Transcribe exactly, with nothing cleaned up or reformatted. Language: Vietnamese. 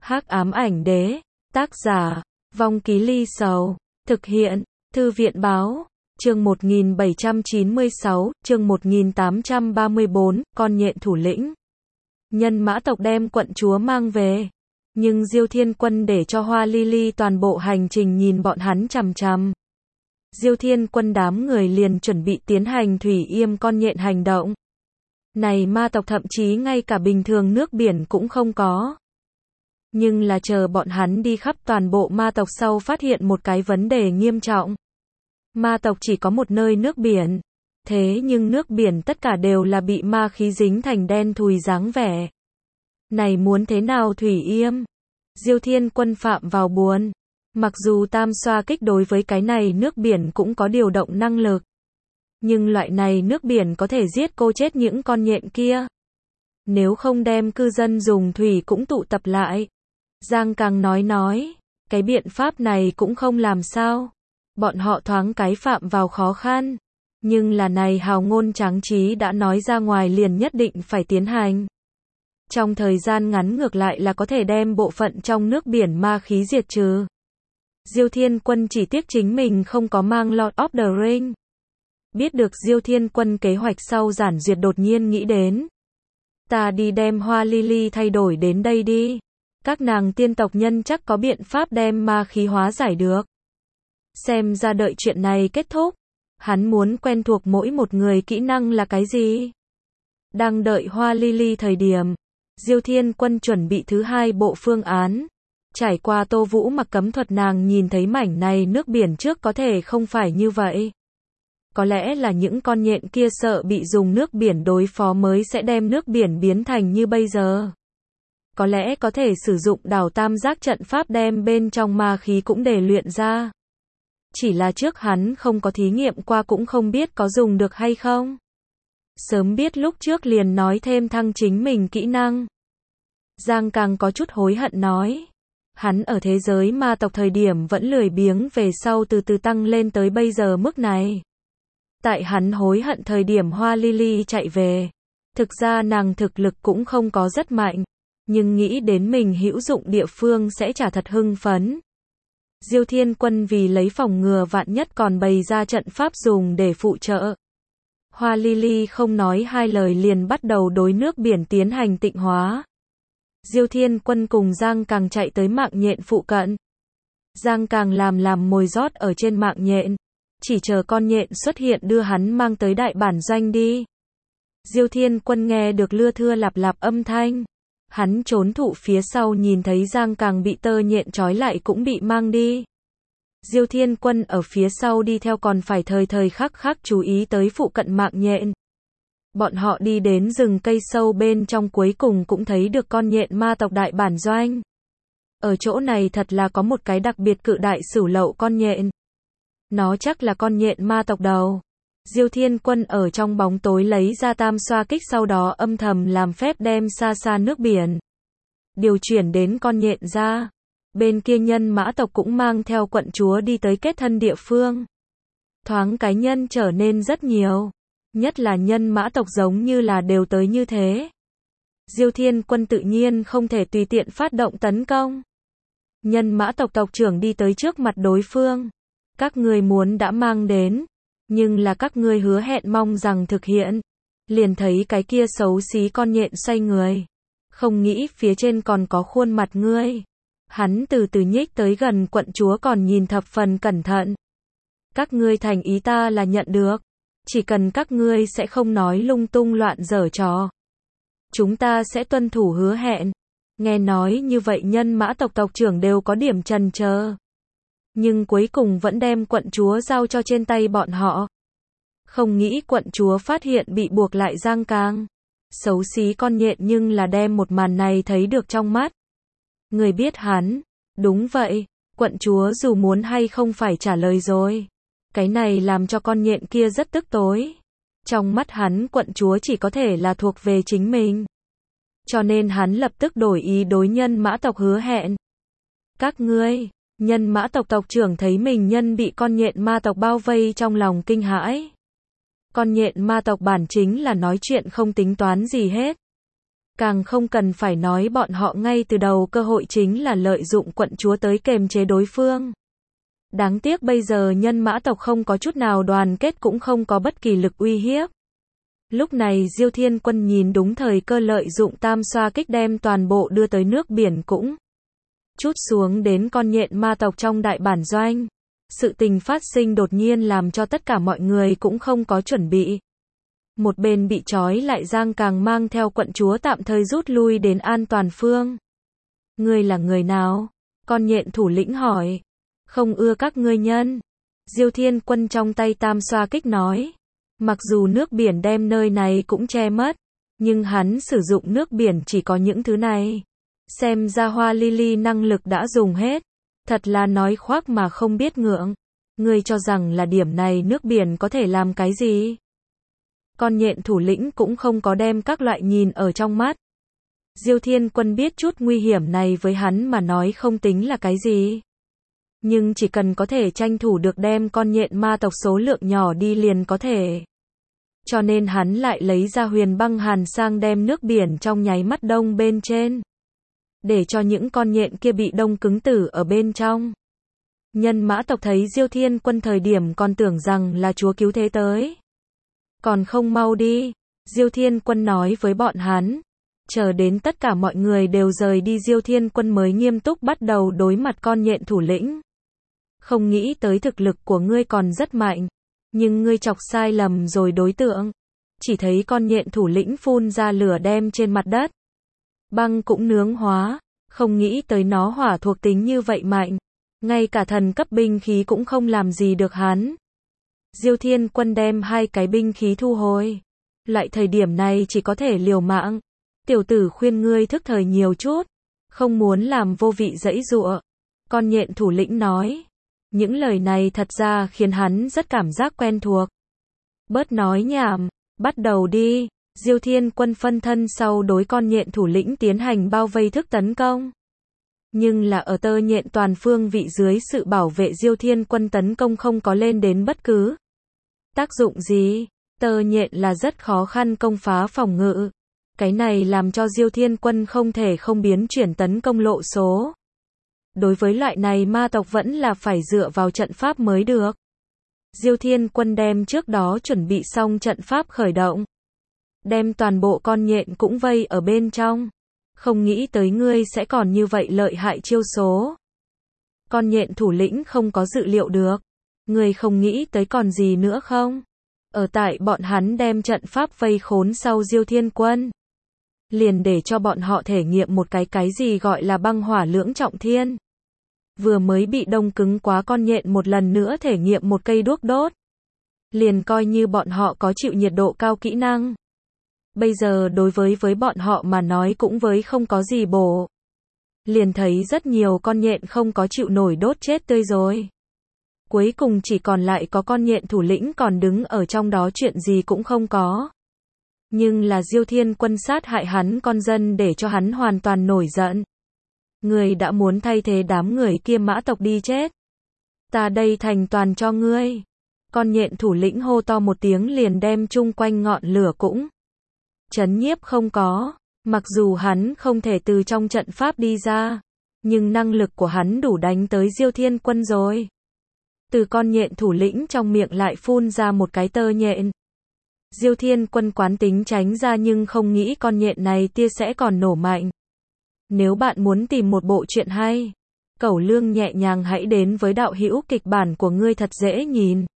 Hắc ám ảnh đế, tác giả, Vong Ký Ly Sầu, thực hiện, Thư viện báo, chương một nghìn bảy trăm chín mươi sáu, chương một nghìn tám trăm ba mươi bốn, con nhện thủ lĩnh. Nhân mã tộc đem quận chúa mang về, nhưng Diêu Thiên Quân để cho Hoa Ly Ly toàn bộ hành trình nhìn bọn hắn chằm chằm. Diêu Thiên Quân đám người liền chuẩn bị tiến hành thủy yêm con nhện hành động. Này ma tộc thậm chí ngay cả bình thường nước biển cũng không có. Nhưng là chờ bọn hắn đi khắp toàn bộ ma tộc sau phát hiện một cái vấn đề nghiêm trọng. Ma tộc chỉ có một nơi nước biển. Thế nhưng nước biển tất cả đều là bị ma khí dính thành đen thùi dáng vẻ. Này muốn thế nào thủy yêm? Diêu Thiên Quân phạm vào buồn. Mặc dù tam xoa kích đối với cái này nước biển cũng có điều động năng lực. Nhưng loại này nước biển có thể giết cô chết những con nhện kia. Nếu không đem cư dân dùng thủy cũng tụ tập lại. Giang Càng nói nói, cái biện pháp này cũng không làm sao. Bọn họ thoáng cái phạm vào khó khăn. Nhưng là này hào ngôn tráng trí đã nói ra ngoài liền nhất định phải tiến hành. Trong thời gian ngắn ngược lại là có thể đem bộ phận trong nước biển ma khí diệt trừ. Diêu Thiên Quân chỉ tiếc chính mình không có mang Lord of the Ring. Biết được Diêu Thiên Quân kế hoạch sau Giản Duyệt đột nhiên nghĩ đến. Ta đi đem Hoa Ly Ly thay đổi đến đây đi. Các nàng tiên tộc nhân chắc có biện pháp đem ma khí hóa giải được. Xem ra đợi chuyện này kết thúc. Hắn muốn quen thuộc mỗi một người kỹ năng là cái gì. Đang đợi Hoa Ly Ly thời điểm. Diêu Thiên Quân chuẩn bị thứ hai bộ phương án. Trải qua Tô Vũ mặc cấm thuật nàng nhìn thấy mảnh này nước biển trước có thể không phải như vậy. Có lẽ là những con nhện kia sợ bị dùng nước biển đối phó mới sẽ đem nước biển biến thành như bây giờ. Có lẽ có thể sử dụng đảo tam giác trận pháp đem bên trong ma khí cũng để luyện ra. Chỉ là trước hắn không có thí nghiệm qua cũng không biết có dùng được hay không. Sớm biết lúc trước liền nói thêm thăng chính mình kỹ năng. Giang Càng có chút hối hận nói. Hắn ở thế giới ma tộc thời điểm vẫn lười biếng về sau từ từ tăng lên tới bây giờ mức này. Tại hắn hối hận thời điểm Hoa Ly Ly chạy về. Thực ra nàng thực lực cũng không có rất mạnh. Nhưng nghĩ đến mình hữu dụng địa phương sẽ chả thật hưng phấn. Diêu Thiên Quân vì lấy phòng ngừa vạn nhất còn bày ra trận pháp dùng để phụ trợ. Hoa Ly Ly không nói hai lời liền bắt đầu đối nước biển tiến hành tịnh hóa. Diêu Thiên Quân cùng Giang Càng chạy tới mạng nhện phụ cận. Giang Càng làm làm mồi rót ở trên mạng nhện. Chỉ chờ con nhện xuất hiện đưa hắn mang tới đại bản doanh đi. Diêu Thiên Quân nghe được lưa thưa lạp lạp âm thanh. Hắn trốn thụ phía sau nhìn thấy Giang Càng bị tơ nhện trói lại cũng bị mang đi. Diêu Thiên Quân ở phía sau đi theo còn phải thời thời khắc khắc chú ý tới phụ cận mạng nhện. Bọn họ đi đến rừng cây sâu bên trong cuối cùng cũng thấy được con nhện ma tộc đại bản doanh. Ở chỗ này thật là có một cái đặc biệt cự đại sửu lậu con nhện. Nó chắc là con nhện ma tộc đầu. Diêu Thiên Quân ở trong bóng tối lấy ra tam xoa kích sau đó âm thầm làm phép đem xa xa nước biển. Điều chuyển đến con nhện ra. Bên kia nhân mã tộc cũng mang theo quận chúa đi tới kết thân địa phương. Thoáng cái nhân trở nên rất nhiều. Nhất là nhân mã tộc giống như là đều tới như thế. Diêu Thiên Quân tự nhiên không thể tùy tiện phát động tấn công. Nhân mã tộc tộc trưởng đi tới trước mặt đối phương. Các ngươi muốn đã mang đến. Nhưng là các ngươi hứa hẹn mong rằng thực hiện. Liền thấy cái kia xấu xí con nhện xoay người. Không nghĩ phía trên còn có khuôn mặt ngươi. Hắn từ từ nhích tới gần quận chúa còn nhìn thập phần cẩn thận. Các ngươi thành ý ta là nhận được. Chỉ cần các ngươi sẽ không nói lung tung loạn giở trò. Chúng ta sẽ tuân thủ hứa hẹn. Nghe nói như vậy nhân mã tộc tộc trưởng đều có điểm chần chờ. Nhưng cuối cùng vẫn đem quận chúa giao cho trên tay bọn họ. Không nghĩ quận chúa phát hiện bị buộc lại Giang Càng. Xấu xí con nhện nhưng là đem một màn này thấy được trong mắt. Người biết hắn. Đúng vậy. Quận chúa dù muốn hay không phải trả lời rồi. Cái này làm cho con nhện kia rất tức tối. Trong mắt hắn quận chúa chỉ có thể là thuộc về chính mình. Cho nên hắn lập tức đổi ý đối nhân mã tộc hứa hẹn. Các ngươi. Nhân mã tộc tộc trưởng thấy mình nhân bị con nhện ma tộc bao vây trong lòng kinh hãi. Con nhện ma tộc bản chính là nói chuyện không tính toán gì hết. Càng không cần phải nói bọn họ ngay từ đầu cơ hội chính là lợi dụng quận chúa tới kềm chế đối phương. Đáng tiếc bây giờ nhân mã tộc không có chút nào đoàn kết cũng không có bất kỳ lực uy hiếp. Lúc này Diêu Thiên Quân nhìn đúng thời cơ lợi dụng tam xoa kích đem toàn bộ đưa tới nước biển cũng chút xuống đến con nhện ma tộc trong đại bản doanh. Sự tình phát sinh đột nhiên làm cho tất cả mọi người cũng không có chuẩn bị. Một bên bị trói lại Giang Càng mang theo quận chúa tạm thời rút lui đến an toàn phương. Ngươi là người nào? Con nhện thủ lĩnh hỏi. Không ưa các ngươi nhân. Diêu Thiên Quân trong tay tam xoa kích nói. Mặc dù nước biển đem nơi này cũng che mất, nhưng hắn sử dụng nước biển chỉ có những thứ này. Xem ra Hoa Lily năng lực đã dùng hết. Thật là nói khoác mà không biết ngượng. Ngươi cho rằng là điểm này nước biển có thể làm cái gì? Con nhện thủ lĩnh cũng không có đem các loại nhìn ở trong mắt. Diêu Thiên Quân biết chút nguy hiểm này với hắn mà nói không tính là cái gì. Nhưng chỉ cần có thể tranh thủ được đem con nhện ma tộc số lượng nhỏ đi liền có thể. Cho nên hắn lại lấy ra huyền băng hàn sang đem nước biển trong nháy mắt đông bên trên. Để cho những con nhện kia bị đông cứng tử ở bên trong. Nhân mã tộc thấy Diêu Thiên Quân thời điểm còn tưởng rằng là chúa cứu thế tới. Còn không mau đi, Diêu Thiên Quân nói với bọn hắn. Chờ đến tất cả mọi người đều rời đi Diêu Thiên Quân mới nghiêm túc bắt đầu đối mặt con nhện thủ lĩnh. Không nghĩ tới thực lực của ngươi còn rất mạnh, nhưng ngươi chọc sai lầm rồi đối tượng. Chỉ thấy con nhện thủ lĩnh phun ra lửa đem trên mặt đất. Băng cũng nướng hóa, không nghĩ tới nó hỏa thuộc tính như vậy mạnh. Ngay cả thần cấp binh khí cũng không làm gì được hắn. Diêu Thiên Quân đem hai cái binh khí thu hồi. Loại thời điểm này chỉ có thể liều mạng. Tiểu tử khuyên ngươi thức thời nhiều chút. Không muốn làm vô vị dãy dụa. Con nhện thủ lĩnh nói. Những lời này thật ra khiến hắn rất cảm giác quen thuộc. Bớt nói nhảm, bắt đầu đi. Diêu Thiên Quân phân thân sau đối con nhện thủ lĩnh tiến hành bao vây thức tấn công. Nhưng là ở tơ nhện toàn phương vị dưới sự bảo vệ Diêu Thiên Quân tấn công không có lên đến bất cứ tác dụng gì. Tơ nhện là rất khó khăn công phá phòng ngự. Cái này làm cho Diêu Thiên Quân không thể không biến chuyển tấn công lộ số. Đối với loại này ma tộc vẫn là phải dựa vào trận pháp mới được. Diêu Thiên Quân đem trước đó chuẩn bị xong trận pháp khởi động. Đem toàn bộ con nhện cũng vây ở bên trong. Không nghĩ tới ngươi sẽ còn như vậy lợi hại chiêu số. Con nhện thủ lĩnh không có dự liệu được. Ngươi không nghĩ tới còn gì nữa không? Ở tại bọn hắn đem trận pháp vây khốn sau Diêu Thiên Quân. Liền để cho bọn họ thể nghiệm một cái cái gì gọi là băng hỏa lưỡng trọng thiên. Vừa mới bị đông cứng quá con nhện một lần nữa thể nghiệm một cây đuốc đốt. Liền coi như bọn họ có chịu nhiệt độ cao kỹ năng. Bây giờ đối với với bọn họ mà nói cũng với không có gì bổ. Liền thấy rất nhiều con nhện không có chịu nổi đốt chết tươi rồi. Cuối cùng chỉ còn lại có con nhện thủ lĩnh còn đứng ở trong đó chuyện gì cũng không có. Nhưng là Diêu Thiên Quân sát hại hắn con dân để cho hắn hoàn toàn nổi giận. Người đã muốn thay thế đám người kia mã tộc đi chết. Ta đây thành toàn cho ngươi. Con nhện thủ lĩnh hô to một tiếng liền đem chung quanh ngọn lửa cũng chấn nhiếp không có. Mặc dù hắn không thể từ trong trận pháp đi ra, nhưng năng lực của hắn đủ đánh tới Diêu Thiên Quân rồi. Từ con nhện thủ lĩnh trong miệng lại phun ra một cái tơ nhện. Diêu Thiên Quân quán tính tránh ra nhưng không nghĩ con nhện này tia sẽ còn nổ mạnh. Nếu bạn muốn tìm một bộ truyện hay, Cẩu Lương nhẹ nhàng hãy đến với đạo hữu kịch bản của ngươi thật dễ nhìn.